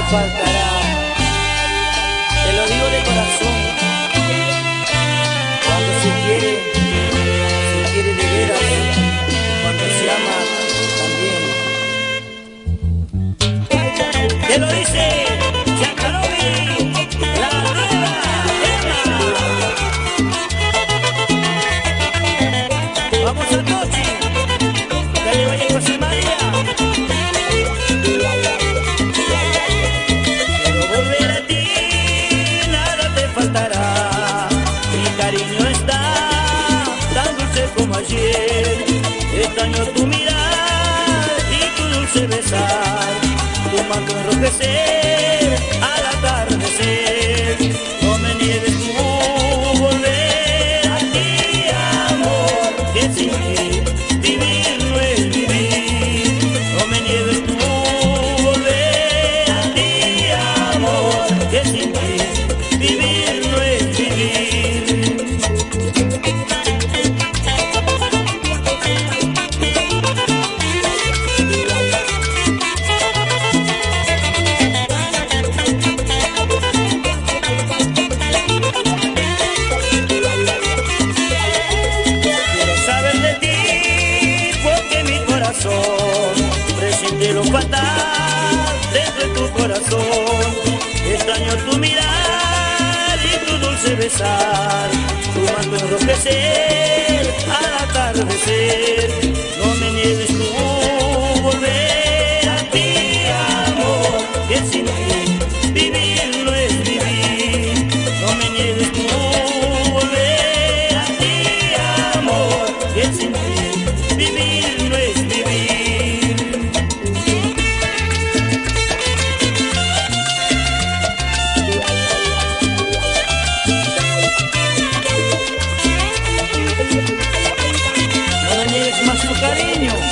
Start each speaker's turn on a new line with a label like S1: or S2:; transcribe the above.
S1: faltará. Te lo digo de corazón. Cuando se quiere de veras. Cuando se ama también. Te lo dice Chacarobi, la nueva Emma. Vamos a Tochi, dale vaya José María. Quiero volver a ti, nada te faltará. Mi cariño está tan dulce como ayer. Extraño tu mirar y tu dulce besar. Tu manto enrojecer al atardecer. No me niegues tu volver a ti, amor, que sin ti vivir no es vivir. No me niegues tu volver a ti, amor, que sin ti vivir no es vivir. Presiente lo fatal dentro de tu corazón. Extraño tu mirar y tu dulce besar. Tu manto enrojecer al atardecer. No me niegues tu volver a ti, amor, que sin ti vivir no es vivir. No me niegues tu volver a ti, amor, que sin ti vivir no es vivir. No me niegues más tu cariño.